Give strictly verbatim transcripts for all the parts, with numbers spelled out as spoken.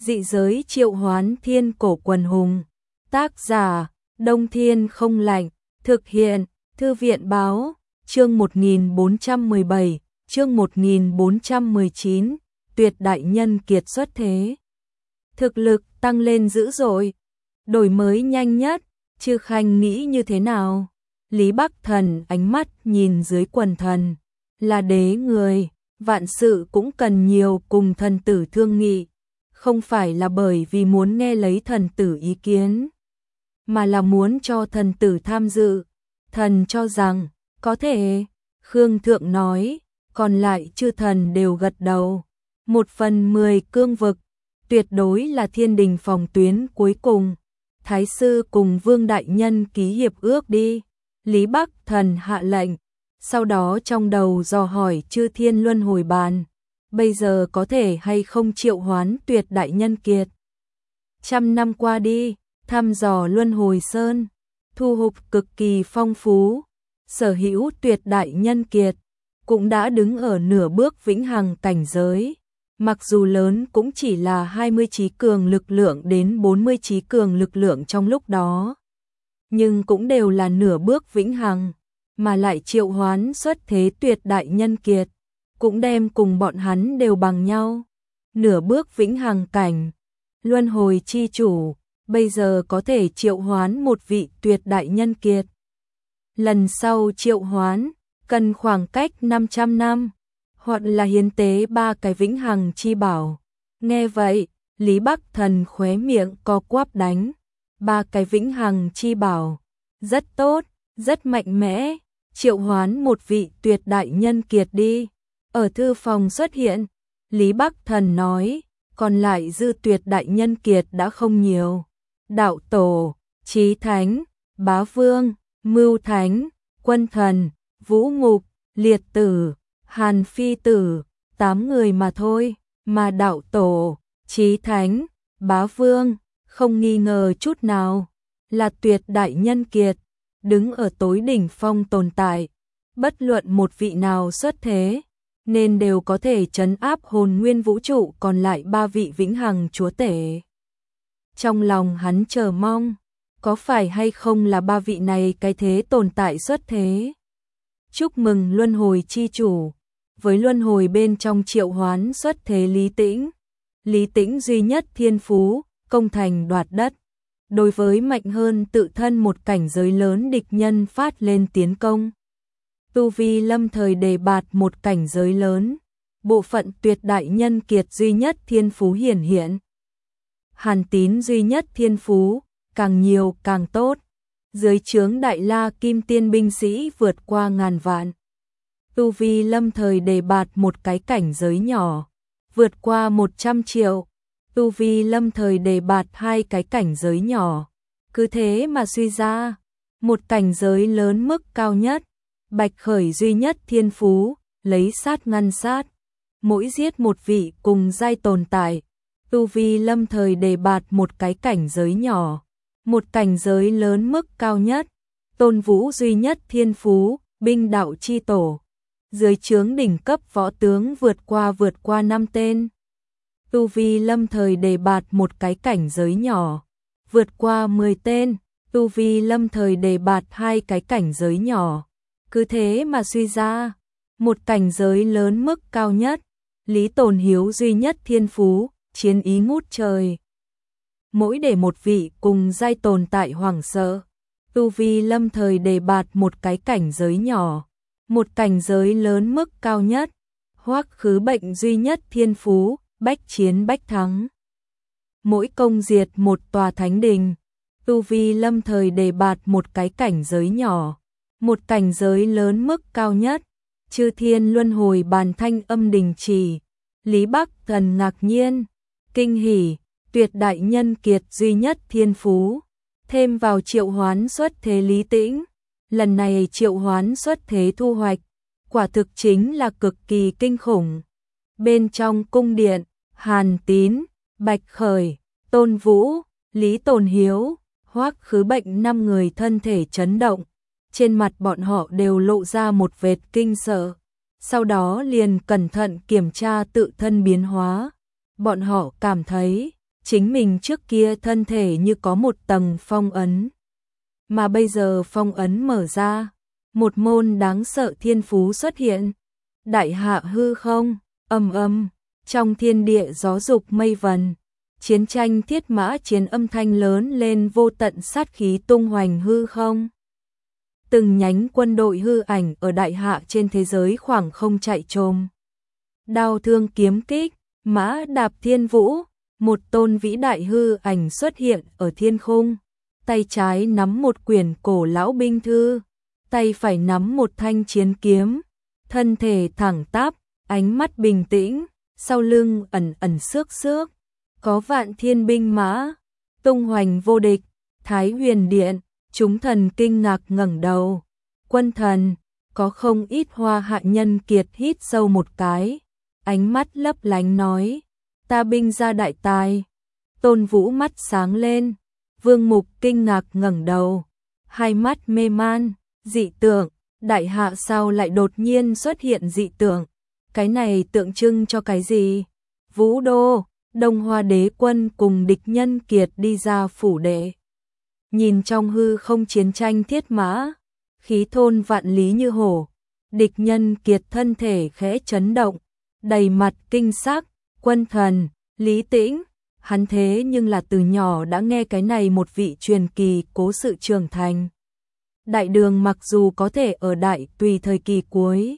Dị giới triệu hoán thiên cổ quần hùng. Tác giả, Đông Thiên Không Lạnh. Thực hiện, Thư viện Báo. Chương một nghìn bốn trăm mười bảy, chương một nghìn bốn trăm mười chín, tuyệt đại nhân kiệt xuất thế. Thực lực tăng lên dữ dội, đổi mới nhanh nhất, Chư Khanh nghĩ như thế nào? Lý Bắc Thần ánh mắt nhìn dưới quần thần, là đế người, vạn sự cũng cần nhiều cùng thần tử thương nghị, không phải là bởi vì muốn nghe lấy thần tử ý kiến, mà là muốn cho thần tử tham dự. Thần cho rằng, có thể, Khương Thượng nói, còn lại chư thần đều gật đầu. Một phần mười cương vực, tuyệt đối là thiên đình phòng tuyến cuối cùng. Thái sư cùng Vương Đại Nhân ký hiệp ước đi. Lý Bắc Thần hạ lệnh, sau đó trong đầu dò hỏi chư thiên luân hồi bàn. Bây giờ có thể hay không triệu hoán tuyệt đại nhân kiệt. Trăm năm qua đi, thăm dò luân hồi sơn, thu hoạch cực kỳ phong phú. Sở hữu tuyệt đại nhân kiệt, cũng đã đứng ở nửa bước vĩnh hằng cảnh giới. Mặc dù lớn cũng chỉ là hai mươi trí cường lực lượng đến bốn mươi trí cường lực lượng trong lúc đó. Nhưng cũng đều là nửa bước vĩnh hằng, mà lại triệu hoán xuất thế tuyệt đại nhân kiệt, cũng đem cùng bọn hắn đều bằng nhau. Nửa bước vĩnh hằng cảnh, luân hồi chi chủ, bây giờ có thể triệu hoán một vị tuyệt đại nhân kiệt. Lần sau triệu hoán, cần khoảng cách năm trăm năm, hoặc là hiến tế ba cái vĩnh hằng chi bảo. Nghe vậy, Lý Bắc Thần khóe miệng co quắp đánh. Ba cái vĩnh hằng chi bảo, rất tốt, rất mạnh mẽ, triệu hoán một vị tuyệt đại nhân kiệt đi. Ở thư phòng xuất hiện, Lý Bắc Thần nói, còn lại dư tuyệt đại nhân kiệt đã không nhiều. Đạo tổ, Chí Thánh, Bá Vương, Mưu Thánh, Quân Thần, Vũ Ngục, Liệt Tử, Hàn Phi Tử, tám người mà thôi, mà đạo tổ, Chí Thánh, Bá Vương, không nghi ngờ chút nào, là tuyệt đại nhân kiệt, đứng ở tối đỉnh phong tồn tại, bất luận một vị nào xuất thế, nên đều có thể trấn áp hồn nguyên vũ trụ còn lại ba vị vĩnh hằng chúa tể. Trong lòng hắn chờ mong, có phải hay không là ba vị này cái thế tồn tại xuất thế. Chúc mừng luân hồi chi chủ, với luân hồi bên trong triệu hoán xuất thế Lý Tĩnh. Lý Tĩnh duy nhất thiên phú, công thành đoạt đất. Đối với mạnh hơn tự thân một cảnh giới lớn địch nhân phát lên tiến công. Tu vi lâm thời đề bạt một cảnh giới lớn, bộ phận tuyệt đại nhân kiệt duy nhất thiên phú hiển hiện. Hàn Tín duy nhất thiên phú, càng nhiều càng tốt. Dưới trướng Đại La Kim Tiên binh sĩ vượt qua ngàn vạn. Tu vi lâm thời đề bạt một cái cảnh giới nhỏ, vượt qua một trăm triệu. Tu vi lâm thời đề bạt hai cái cảnh giới nhỏ. Cứ thế mà suy ra, một cảnh giới lớn mức cao nhất. Bạch Khởi duy nhất thiên phú, lấy sát ngăn sát. Mỗi giết một vị cùng giai tồn tại. Tu vi lâm thời đề bạt một cái cảnh giới nhỏ. Một cảnh giới lớn mức cao nhất. Tôn Vũ duy nhất thiên phú, binh đạo chi tổ. Dưới trướng đỉnh cấp võ tướng vượt qua vượt qua năm tên. Tu vi lâm thời đề bạt một cái cảnh giới nhỏ, vượt qua mười tên. Tu vi lâm thời đề bạt hai cái cảnh giới nhỏ. Cứ thế mà suy ra, một cảnh giới lớn mức cao nhất. Lý Tồn Hiếu duy nhất thiên phú, chiến ý ngút trời. Mỗi để một vị cùng giai tồn tại hoảng sợ. Tu vi lâm thời đề bạt một cái cảnh giới nhỏ, một cảnh giới lớn mức cao nhất. Hoắc Khứ Bệnh duy nhất thiên phú, bách chiến bách thắng. Mỗi công diệt một tòa thánh đình. Tu vi lâm thời đề bạt một cái cảnh giới nhỏ, một cảnh giới lớn mức cao nhất. Chư thiên luân hồi bàn thanh âm đình chỉ. Lý Bắc Thần ngạc nhiên, kinh hỉ, tuyệt đại nhân kiệt duy nhất thiên phú. Thêm vào triệu hoán xuất thế Lý Tĩnh, lần này triệu hoán xuất thế thu hoạch, quả thực chính là cực kỳ kinh khủng. Bên trong cung điện, Hàn Tín, Bạch Khởi, Tôn Vũ, Lý Tồn Hiếu, Hoắc Khứ Bệnh năm người thân thể chấn động, trên mặt bọn họ đều lộ ra một vệt kinh sợ, sau đó liền cẩn thận kiểm tra tự thân biến hóa. Bọn họ cảm thấy, chính mình trước kia thân thể như có một tầng phong ấn. Mà bây giờ phong ấn mở ra, một môn đáng sợ thiên phú xuất hiện. Đại hạ hư không, âm âm, trong thiên địa gió dục mây vần, chiến tranh thiết mã chiến âm thanh lớn lên, vô tận sát khí tung hoành hư không. Từng nhánh quân đội hư ảnh ở đại hạ trên thế giới khoảng không chạy trồm. Đao thương kiếm kích, mã đạp thiên vũ, một tôn vĩ đại hư ảnh xuất hiện ở thiên khung. Tay trái nắm một quyển cổ lão binh thư, tay phải nắm một thanh chiến kiếm, thân thể thẳng tắp, ánh mắt bình tĩnh, sau lưng ẩn ẩn xước xước, có vạn thiên binh mã, tung hoành vô địch. Thái Huyền Điện, chúng thần kinh ngạc ngẩng đầu. Quân thần, có không ít hoa hạ nhân kiệt hít sâu một cái, ánh mắt lấp lánh nói, ta binh ra đại tài. Tôn Vũ mắt sáng lên, Vương Mục kinh ngạc ngẩng đầu, hai mắt mê man, dị tượng, đại hạ sao lại đột nhiên xuất hiện dị tượng, cái này tượng trưng cho cái gì? Vũ Đô, Đông Hoa đế quân cùng địch nhân kiệt đi ra phủ đệ. Nhìn trong hư không chiến tranh thiết mã, khí thôn vạn lý như hổ, địch nhân kiệt thân thể khẽ chấn động, đầy mặt kinh sắc, quân thần, Lý Tĩnh, hắn thế nhưng là từ nhỏ đã nghe cái này một vị truyền kỳ cố sự trưởng thành. Đại đường mặc dù có thể ở đại tùy thời kỳ cuối,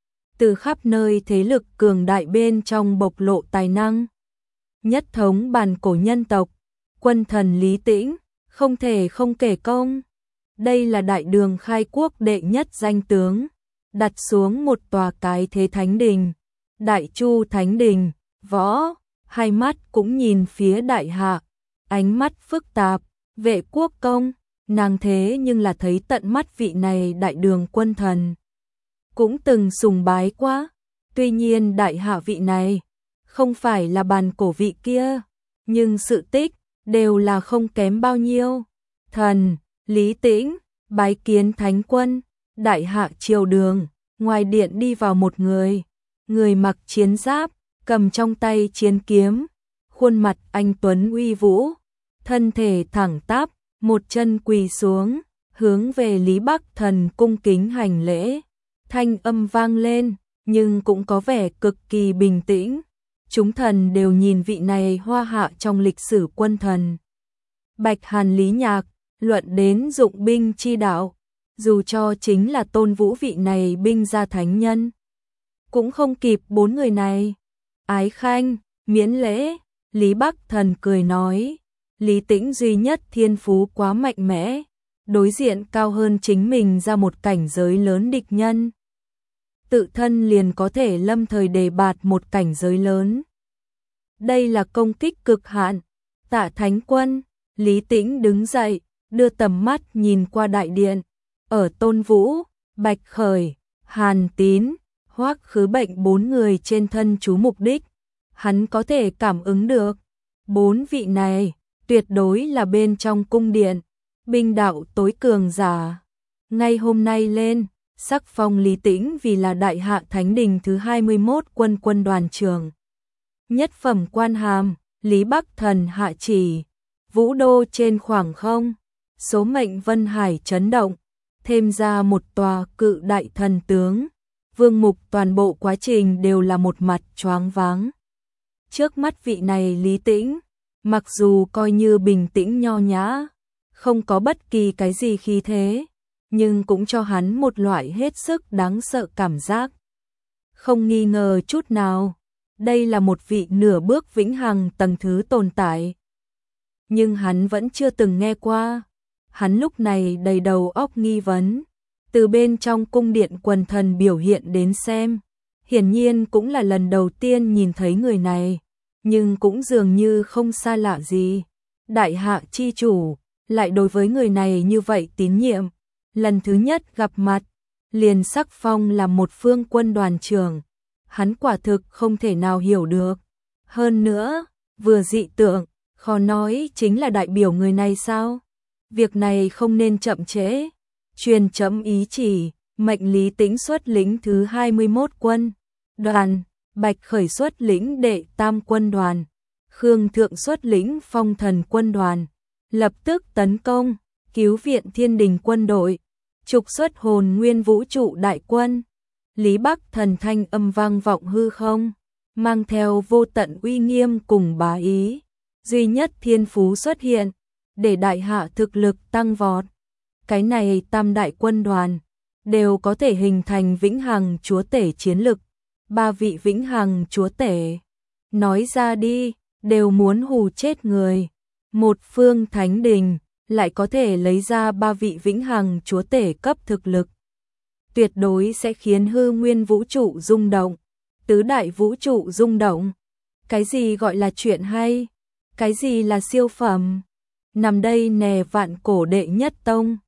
từ khắp nơi thế lực cường đại bên trong bộc lộ tài năng. Nhất thống bàn cổ nhân tộc, quân thần Lý Tĩnh, không thể không kể công. Đây là đại đường khai quốc đệ nhất danh tướng, đặt xuống một tòa cái thế thánh đình, Đại Chu Thánh Đình. Võ, hai mắt cũng nhìn phía đại hạ, ánh mắt phức tạp. Vệ quốc công, nàng thế nhưng là thấy tận mắt vị này đại đường quân thần, cũng từng sùng bái quá. Tuy nhiên đại hạ vị này không phải là bàn cổ vị kia, nhưng sự tích đều là không kém bao nhiêu. Thần, Lý Tĩnh, bái kiến thánh quân. Đại hạ triều đường, ngoài điện đi vào một người, người mặc chiến giáp, cầm trong tay chiến kiếm, khuôn mặt anh tuấn uy vũ, thân thể thẳng tắp, một chân quỳ xuống, hướng về Lý Bắc Thần cung kính hành lễ. Thanh âm vang lên, nhưng cũng có vẻ cực kỳ bình tĩnh. Chúng thần đều nhìn vị này hoa hạ trong lịch sử quân thần. Bạch Hàn Lý Nhạc, luận đến dụng binh chi đạo, dù cho chính là Tôn Vũ vị này binh gia thánh nhân, cũng không kịp bốn người này. Ái khanh, miễn lễ. Lý Bắc Thần cười nói, Lý Tĩnh duy nhất thiên phú quá mạnh mẽ, đối diện cao hơn chính mình ra một cảnh giới lớn địch nhân, tự thân liền có thể lâm thời đề bạt một cảnh giới lớn. Đây là công kích cực hạn. Tạ thánh quân. Lý Tĩnh đứng dậy, đưa tầm mắt nhìn qua đại điện. Ở Tôn Vũ, Bạch Khởi, Hàn Tín, Hoắc Khứ Bệnh bốn người trên thân chú mục đích, hắn có thể cảm ứng được. Bốn vị này tuyệt đối là bên trong cung điện binh đạo tối cường giả. Ngay hôm nay lên, sắc phong Lý Tĩnh vì là đại hạ thánh đình thứ hai mươi mốt quân quân đoàn trưởng. Nhất phẩm quan hàm, Lý Bắc Thần hạ chỉ, Vũ Đô trên khoảng không, số mệnh Vân Hải chấn động, thêm ra một tòa cự đại thần tướng. Vương Mục toàn bộ quá trình đều là một mặt choáng váng. Trước mắt vị này Lý Tĩnh, mặc dù coi như bình tĩnh nho nhã, không có bất kỳ cái gì khí thế, nhưng cũng cho hắn một loại hết sức đáng sợ cảm giác. Không nghi ngờ chút nào, đây là một vị nửa bước vĩnh hằng tầng thứ tồn tại. Nhưng hắn vẫn chưa từng nghe qua. Hắn lúc này đầy đầu óc nghi vấn. Từ bên trong cung điện quần thần biểu hiện đến xem, hiển nhiên cũng là lần đầu tiên nhìn thấy người này, nhưng cũng dường như không xa lạ gì. Đại hạ chi chủ lại đối với người này như vậy tín nhiệm, lần thứ nhất gặp mặt liền sắc phong là một phương quân đoàn trưởng, hắn quả thực không thể nào hiểu được. Hơn nữa, vừa dị tượng, khó nói chính là đại biểu người này sao? Việc này không nên chậm trễ. Truyền chấm ý chỉ, mệnh Lý Tĩnh xuất lĩnh thứ hai mươi mốt quân đoàn, Bạch Khởi xuất lĩnh đệ tam quân đoàn, Khương Thượng xuất lĩnh Phong Thần quân đoàn, lập tức tấn công, cứu viện Thiên Đình quân đội, trục xuất hồn nguyên vũ trụ đại quân. Lý Bắc Thần thanh âm vang vọng hư không, mang theo vô tận uy nghiêm cùng bá ý, duy nhất thiên phú xuất hiện, để đại hạ thực lực tăng vọt. Cái này tam đại quân đoàn đều có thể hình thành vĩnh hằng chúa tể chiến lực. Ba vị vĩnh hằng chúa tể, nói ra đi, đều muốn hù chết người. Một phương thánh đình lại có thể lấy ra ba vị vĩnh hằng chúa tể cấp thực lực, tuyệt đối sẽ khiến hư nguyên vũ trụ rung động, tứ đại vũ trụ rung động. Cái gì gọi là chuyện hay? Cái gì là siêu phẩm? Nằm đây nè vạn cổ đệ nhất tông,